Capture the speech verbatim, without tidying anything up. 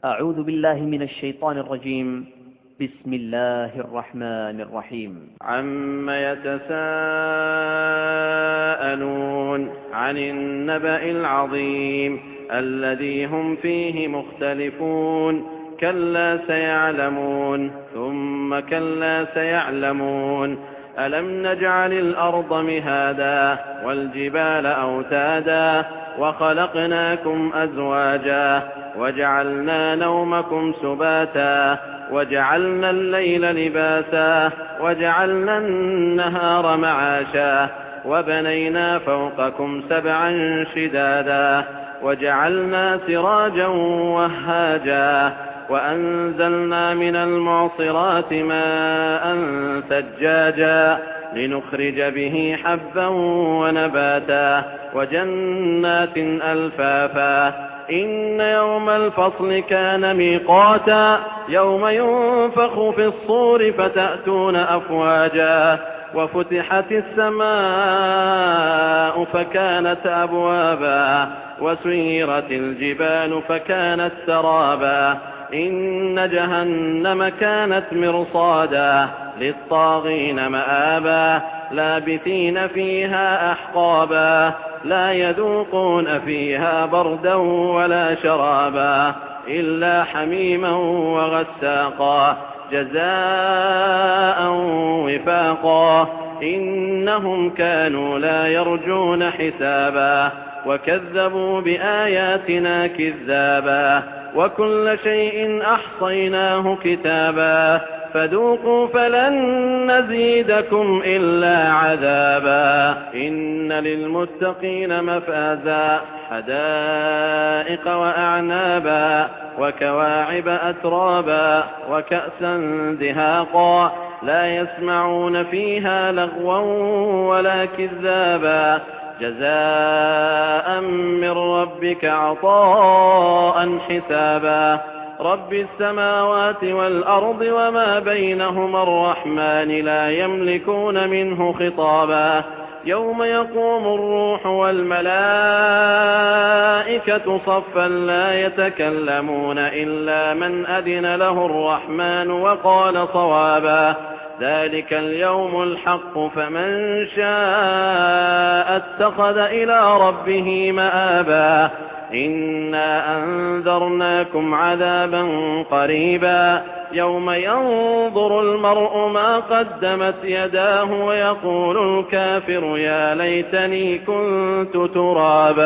أعوذ بالله من الشيطان الرجيم. بسم الله الرحمن الرحيم. عم يتساءلون عن النبأ العظيم الذي هم فيه مختلفون كلا سيعلمون ثم كلا سيعلمون ألم نجعل الأرض مهادا والجبال أوتادا وخلقناكم أزواجا وجعلنا نومكم سباتا وجعلنا الليل لباسا وجعلنا النهار معاشا وبنينا فوقكم سبعا شدادا وجعلنا سراجا وهاجا وأنزلنا من المعصرات ماء ثجاجا لنخرج به حبا ونباتا وجنات ألفافا إن يوم الفصل كان ميقاتا يوم ينفخ في الصور فتأتون أفواجا وفتحت السماء فكانت أبوابا وسيرت الجبال فكانت سرابا إن جهنم كانت مرصادا للطاغين مآبا لابثين فيها أحقابا لا يذوقون فيها بردا ولا شرابا إلا حميما وغساقا جزاء وفاقا إنهم كانوا لا يرجون حسابا وكذبوا بآياتنا كذابا وكل شيء أحصيناه كتابا فذوقوا فلن نزيدكم إلا عذابا إن للمتقين مفازا حدائق وأعنابا وكواعب أترابا وكأسا دهاقا لا يسمعون فيها لغوا ولا كذابا جزاء من ربك عطاء حسابا رب السماوات والأرض وما بينهما الرحمن لا يملكون منه خطابا يوم يقوم الروح والملائكة صفا لا يتكلمون إلا من أذن له الرحمن وقال صوابا ذلك اليوم الحق فمن شاء اتخذ إلى ربه مآبا إنا أنذرناكم عذابا قريبا يوم ينظر المرء ما قدمت يداه ويقول الكافر يا ليتني كنت ترابا.